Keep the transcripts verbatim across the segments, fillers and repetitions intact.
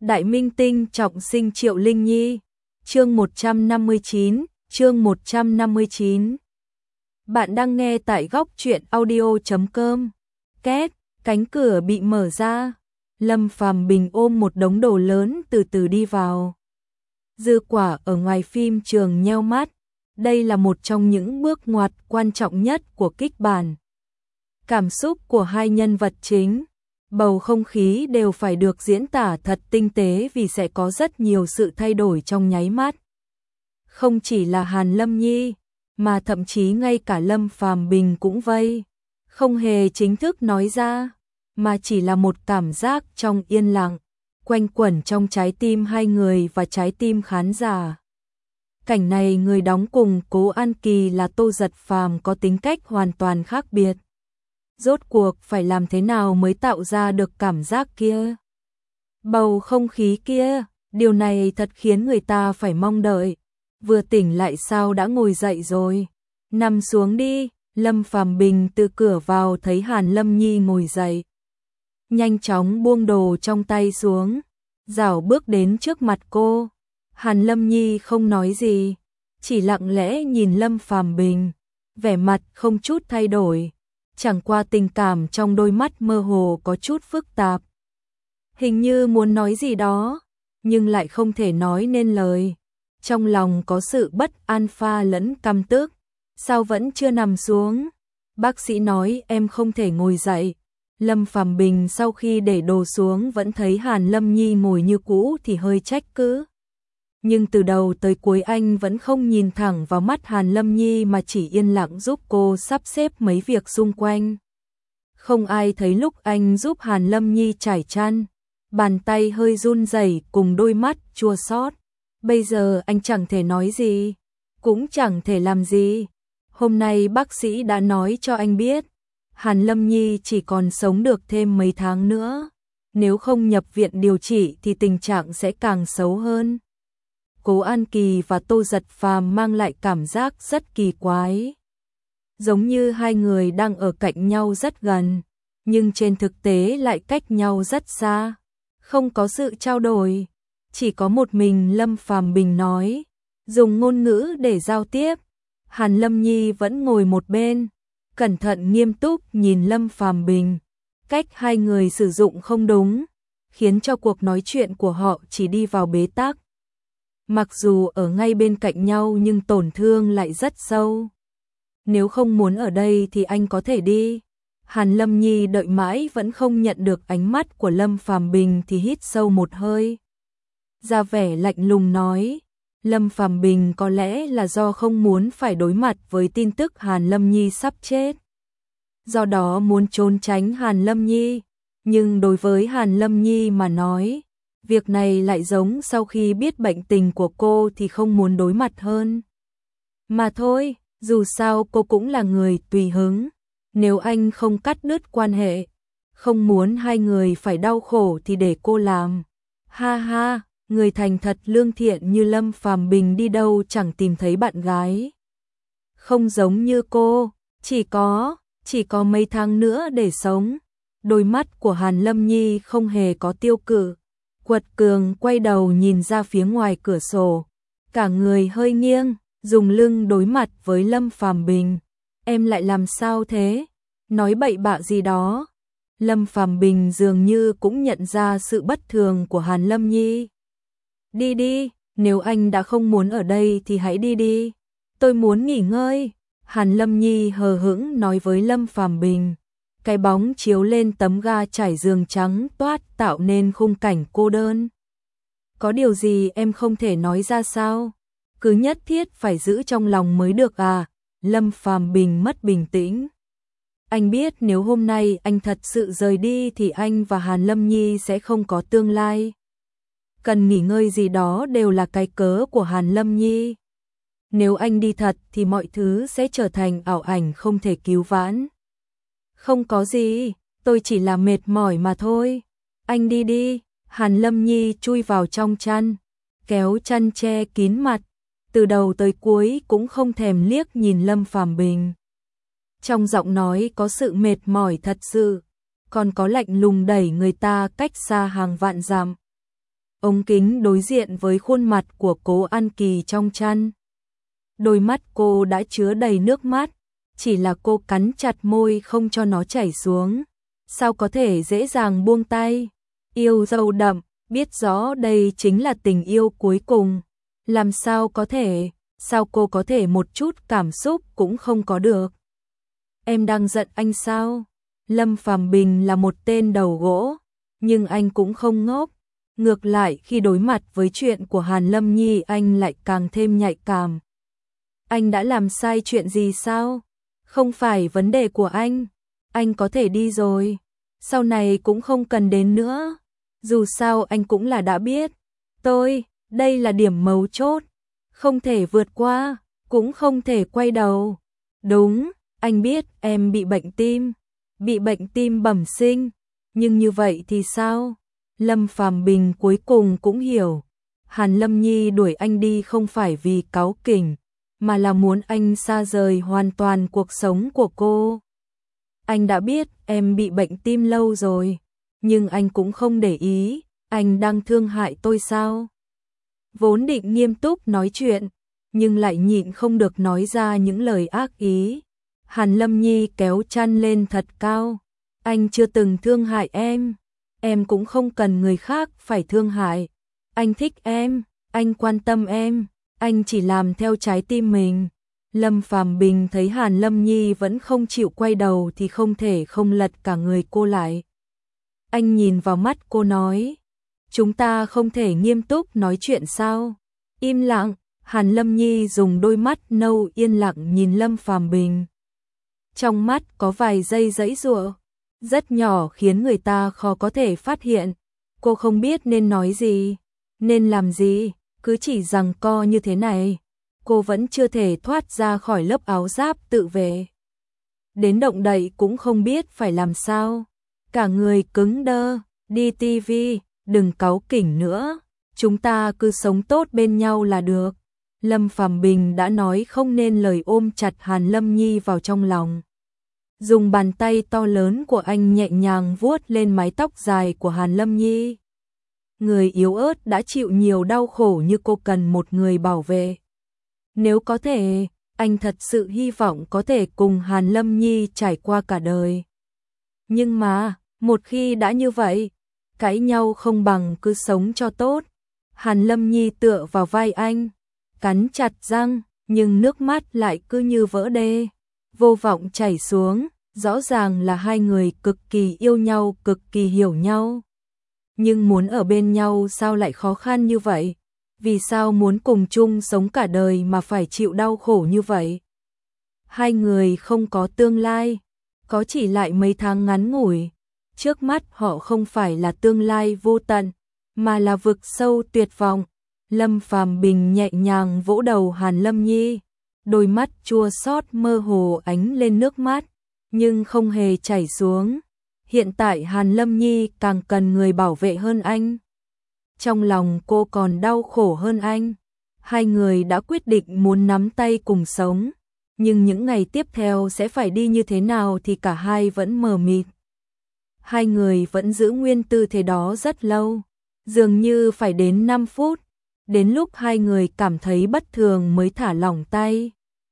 Đại minh tinh trọng sinh Triệu Linh Nhi. Chương một trăm năm mươi chín, chương một trăm năm mươi chín. Bạn đang nghe tại góc truyện audio chấm com. Két, cánh cửa bị mở ra. Lâm Phàm Bình ôm một đống đồ lớn từ từ đi vào. Dư Quả ở ngoài phim trường nheo mắt. Đây là một trong những bước ngoặt quan trọng nhất của kịch bản. Cảm xúc của hai nhân vật chính, bầu không khí đều phải được diễn tả thật tinh tế vì sẽ có rất nhiều sự thay đổi trong nháy mắt. Không chỉ là Hàn Lâm Nhi, mà thậm chí ngay cả Lâm Phàm Bình cũng vây, không hề chính thức nói ra, mà chỉ là một cảm giác trong yên lặng, quanh quẩn trong trái tim hai người và trái tim khán giả. Cảnh này người đóng cùng Cố An Kỳ là Tô Giật Phàm có tính cách hoàn toàn khác biệt. Rốt cuộc phải làm thế nào mới tạo ra được cảm giác kia? Bầu không khí kia, điều này thật khiến người ta phải mong đợi. Vừa tỉnh lại sao đã ngồi dậy rồi? Nằm xuống đi. Lâm Phàm Bình từ cửa vào thấy Hàn Lâm Nhi ngồi dậy. Nhanh chóng buông đồ trong tay xuống, rảo bước đến trước mặt cô. Hàn Lâm Nhi không nói gì, chỉ lặng lẽ nhìn Lâm Phàm Bình, vẻ mặt không chút thay đổi. Chẳng qua tình cảm trong đôi mắt mơ hồ có chút phức tạp. Hình như muốn nói gì đó, nhưng lại không thể nói nên lời. Trong lòng có sự bất an pha lẫn căm tức. Sao vẫn chưa nằm xuống? Bác sĩ nói em không thể ngồi dậy. Lâm Phàm Bình sau khi để đồ xuống vẫn thấy Hàn Lâm Nhi ngồi như cũ thì hơi trách cứ. Nhưng từ đầu tới cuối anh vẫn không nhìn thẳng vào mắt Hàn Lâm Nhi mà chỉ yên lặng giúp cô sắp xếp mấy việc xung quanh. Không ai thấy lúc anh giúp Hàn Lâm Nhi trải chăn, bàn tay hơi run rẩy cùng đôi mắt chua xót. Bây giờ anh chẳng thể nói gì, cũng chẳng thể làm gì. Hôm nay bác sĩ đã nói cho anh biết, Hàn Lâm Nhi chỉ còn sống được thêm mấy tháng nữa. Nếu không nhập viện điều trị thì tình trạng sẽ càng xấu hơn. Cố An Kỳ và Tô Giật Phàm mang lại cảm giác rất kỳ quái. Giống như hai người đang ở cạnh nhau rất gần, nhưng trên thực tế lại cách nhau rất xa. Không có sự trao đổi, chỉ có một mình Lâm Phàm Bình nói, dùng ngôn ngữ để giao tiếp. Hàn Lâm Nhi vẫn ngồi một bên, cẩn thận nghiêm túc nhìn Lâm Phàm Bình. Cách hai người sử dụng không đúng, khiến cho cuộc nói chuyện của họ chỉ đi vào bế tắc. Mặc dù ở ngay bên cạnh nhau nhưng tổn thương lại rất sâu. Nếu không muốn ở đây thì anh có thể đi. Hàn Lâm Nhi đợi mãi vẫn không nhận được ánh mắt của Lâm Phàm Bình thì hít sâu một hơi. Ra vẻ lạnh lùng nói, Lâm Phàm Bình có lẽ là do không muốn phải đối mặt với tin tức Hàn Lâm Nhi sắp chết. Do đó muốn trốn tránh Hàn Lâm Nhi. Nhưng đối với Hàn Lâm Nhi mà nói, việc này lại giống sau khi biết bệnh tình của cô thì không muốn đối mặt hơn. Mà thôi, dù sao cô cũng là người tùy hứng. Nếu anh không cắt đứt quan hệ, không muốn hai người phải đau khổ thì để cô làm. Ha ha, người thành thật lương thiện như Lâm Phàm Bình đi đâu chẳng tìm thấy bạn gái. Không giống như cô, chỉ có, chỉ có mấy tháng nữa để sống. Đôi mắt của Hàn Lâm Nhi không hề có tiêu cự. Quật cường quay đầu nhìn ra phía ngoài cửa sổ, cả người hơi nghiêng, dùng lưng đối mặt với Lâm Phàm Bình. Em lại làm sao thế? Nói bậy bạ gì đó? Lâm Phàm Bình dường như cũng nhận ra sự bất thường của Hàn Lâm Nhi. Đi đi, nếu anh đã không muốn ở đây thì hãy đi đi. Tôi muốn nghỉ ngơi. Hàn Lâm Nhi hờ hững nói với Lâm Phàm Bình. Cái bóng chiếu lên tấm ga trải giường trắng toát tạo nên khung cảnh cô đơn. Có điều gì em không thể nói ra sao? Cứ nhất thiết phải giữ trong lòng mới được à? Lâm Phàm Bình mất bình tĩnh. Anh biết nếu hôm nay anh thật sự rời đi thì anh và Hàn Lâm Nhi sẽ không có tương lai. Cần nghỉ ngơi gì đó đều là cái cớ của Hàn Lâm Nhi. Nếu anh đi thật thì mọi thứ sẽ trở thành ảo ảnh không thể cứu vãn. Không có gì, tôi chỉ là mệt mỏi mà thôi. Anh đi đi. Hàn Lâm Nhi chui vào trong chăn, kéo chăn che kín mặt, từ đầu tới cuối cũng không thèm liếc nhìn Lâm Phàm Bình. Trong giọng nói có sự mệt mỏi thật sự, còn có lạnh lùng đẩy người ta cách xa hàng vạn dặm. ống kính đối diện với khuôn mặt của Cố An Kỳ trong chăn. Đôi mắt cô đã chứa đầy nước mắt, chỉ là cô cắn chặt môi không cho nó chảy xuống. Sao có thể dễ dàng buông tay? Yêu dâu đậm, biết rõ đây chính là tình yêu cuối cùng. Làm sao có thể, sao cô có thể một chút cảm xúc cũng không có được? Em đang giận anh sao? Lâm Phàm Bình là một tên đầu gỗ, nhưng anh cũng không ngốc. Ngược lại khi đối mặt với chuyện của Hàn Lâm Nhi anh lại càng thêm nhạy cảm. Anh đã làm sai chuyện gì sao? Không phải vấn đề của anh. Anh có thể đi rồi. Sau này cũng không cần đến nữa. Dù sao anh cũng là đã biết. Tôi, đây là điểm mấu chốt. Không thể vượt qua, cũng không thể quay đầu. Đúng, anh biết em bị bệnh tim. Bị bệnh tim bẩm sinh. Nhưng như vậy thì sao? Lâm Phàm Bình cuối cùng cũng hiểu. Hàn Lâm Nhi đuổi anh đi không phải vì cáu kỉnh, mà là muốn anh xa rời hoàn toàn cuộc sống của cô. Anh đã biết em bị bệnh tim lâu rồi, nhưng anh cũng không để ý, anh đang thương hại tôi sao? Vốn định nghiêm túc nói chuyện, nhưng lại nhịn không được nói ra những lời ác ý. Hàn Lâm Nhi kéo chăn lên thật cao. Anh chưa từng thương hại em, em cũng không cần người khác phải thương hại. Anh thích em, anh quan tâm em, anh chỉ làm theo trái tim mình. Lâm Phàm Bình thấy Hàn Lâm Nhi vẫn không chịu quay đầu thì không thể không lật cả người cô lại. Anh nhìn vào mắt cô nói, chúng ta không thể nghiêm túc nói chuyện sao? Im lặng, Hàn Lâm Nhi dùng đôi mắt nâu yên lặng nhìn Lâm Phàm Bình. Trong mắt có vài giây giãy giụa, rất nhỏ khiến người ta khó có thể phát hiện. Cô không biết nên nói gì, nên làm gì, cứ chỉ giằng co như thế này. Cô vẫn chưa thể thoát ra khỏi lớp áo giáp tự vệ. Đến động đậy cũng không biết phải làm sao. Cả người cứng đơ, đi tivi, đừng cáu kỉnh nữa. Chúng ta cứ sống tốt bên nhau là được. Lâm Phàm Bình đã nói không nên lời ôm chặt Hàn Lâm Nhi vào trong lòng. Dùng bàn tay to lớn của anh nhẹ nhàng vuốt lên mái tóc dài của Hàn Lâm Nhi. Người yếu ớt đã chịu nhiều đau khổ như cô cần một người bảo vệ. Nếu có thể, anh thật sự hy vọng có thể cùng Hàn Lâm Nhi trải qua cả đời. Nhưng mà, một khi đã như vậy, cãi nhau không bằng cứ sống cho tốt. Hàn Lâm Nhi tựa vào vai anh, cắn chặt răng, nhưng nước mắt lại cứ như vỡ đê, vô vọng chảy xuống. Rõ ràng là hai người cực kỳ yêu nhau, cực kỳ hiểu nhau. Nhưng muốn ở bên nhau sao lại khó khăn như vậy? Vì sao muốn cùng chung sống cả đời mà phải chịu đau khổ như vậy? Hai người không có tương lai, có chỉ lại mấy tháng ngắn ngủi. Trước mắt họ không phải là tương lai vô tận, mà là vực sâu tuyệt vọng. Lâm Phàm Bình nhẹ nhàng vỗ đầu Hàn Lâm Nhi, đôi mắt chua xót mơ hồ ánh lên nước mắt, nhưng không hề chảy xuống. Hiện tại Hàn Lâm Nhi càng cần người bảo vệ hơn anh. Trong lòng cô còn đau khổ hơn anh. Hai người đã quyết định muốn nắm tay cùng sống, nhưng những ngày tiếp theo sẽ phải đi như thế nào thì cả hai vẫn mờ mịt. Hai người vẫn giữ nguyên tư thế đó rất lâu, dường như phải đến năm phút, đến lúc hai người cảm thấy bất thường mới thả lỏng tay.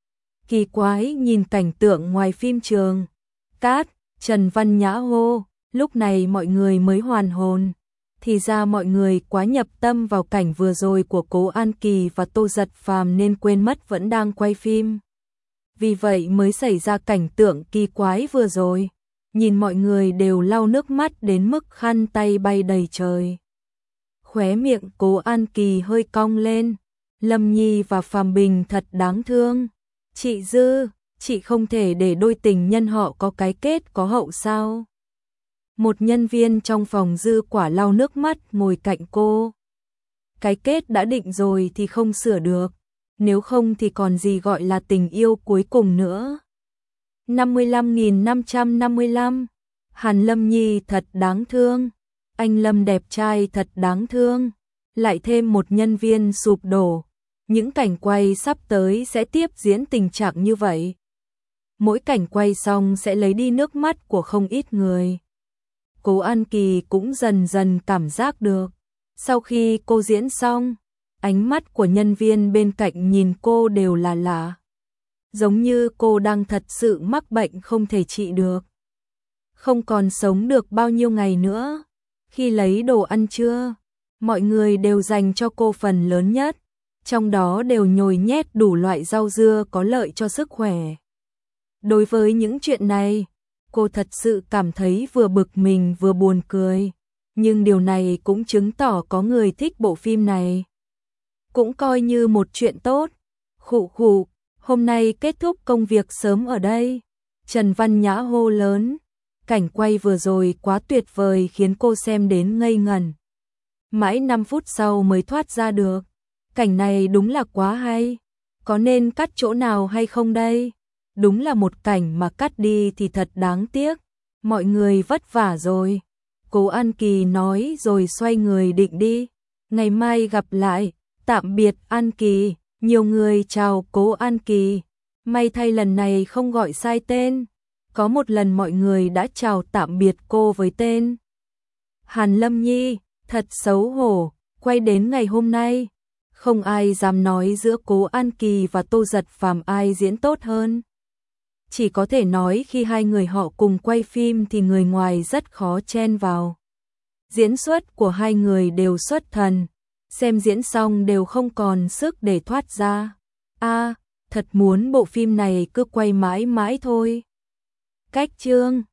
Kỳ quái nhìn cảnh tượng ngoài phim trường. Cát, Trần Văn Nhã hô, lúc này mọi người mới hoàn hồn. Thì ra mọi người quá nhập tâm vào cảnh vừa rồi của Cố An Kỳ và Tô Giật Phàm nên quên mất vẫn đang quay phim. Vì vậy mới xảy ra cảnh tượng kỳ quái vừa rồi. Nhìn mọi người đều lau nước mắt đến mức khăn tay bay đầy trời. Khóe miệng Cố An Kỳ hơi cong lên. Lâm Nhi và Phàm Bình thật đáng thương. Chị Dư, chị không thể để đôi tình nhân họ có cái kết có hậu sao? Một nhân viên trong phòng Dư quả lau nước mắt ngồi cạnh cô. Cái kết đã định rồi thì không sửa được, nếu không thì còn gì gọi là tình yêu cuối cùng nữa. năm mươi lăm nghìn năm trăm năm mươi lăm. Hàn Lâm Nhi thật đáng thương. Anh Lâm đẹp trai thật đáng thương. Lại thêm một nhân viên sụp đổ. Những cảnh quay sắp tới sẽ tiếp diễn tình trạng như vậy. Mỗi cảnh quay xong sẽ lấy đi nước mắt của không ít người. Cố An Kỳ cũng dần dần cảm giác được. Sau khi cô diễn xong, ánh mắt của nhân viên bên cạnh nhìn cô đều là lạ. Giống như cô đang thật sự mắc bệnh không thể trị được. Không còn sống được bao nhiêu ngày nữa. Khi lấy đồ ăn trưa, mọi người đều dành cho cô phần lớn nhất. Trong đó đều nhồi nhét đủ loại rau dưa có lợi cho sức khỏe. Đối với những chuyện này, cô thật sự cảm thấy vừa bực mình vừa buồn cười. Nhưng điều này cũng chứng tỏ có người thích bộ phim này. Cũng coi như một chuyện tốt. Khụ khụ, hôm nay kết thúc công việc sớm ở đây. Trần Văn Nhã hô lớn. Cảnh quay vừa rồi quá tuyệt vời khiến cô xem đến ngây ngẩn. Mãi năm phút sau mới thoát ra được. Cảnh này đúng là quá hay. Có nên cắt chỗ nào hay không đây? Đúng là một cảnh mà cắt đi thì thật đáng tiếc. Mọi người vất vả rồi. Cố An Kỳ nói rồi xoay người định đi. Ngày mai gặp lại. Tạm biệt An Kỳ. Nhiều người chào Cố An Kỳ. May thay lần này không gọi sai tên. Có một lần mọi người đã chào tạm biệt cô với tên Hàn Lâm Nhi. Thật xấu hổ. Quay đến ngày hôm nay, không ai dám nói giữa Cố An Kỳ và Tô Giật Phàm ai diễn tốt hơn. Chỉ có thể nói khi hai người họ cùng quay phim thì người ngoài rất khó chen vào. Diễn xuất của hai người đều xuất thần, xem diễn xong đều không còn sức để thoát ra. A, thật muốn bộ phim này cứ quay mãi mãi thôi. Cách chương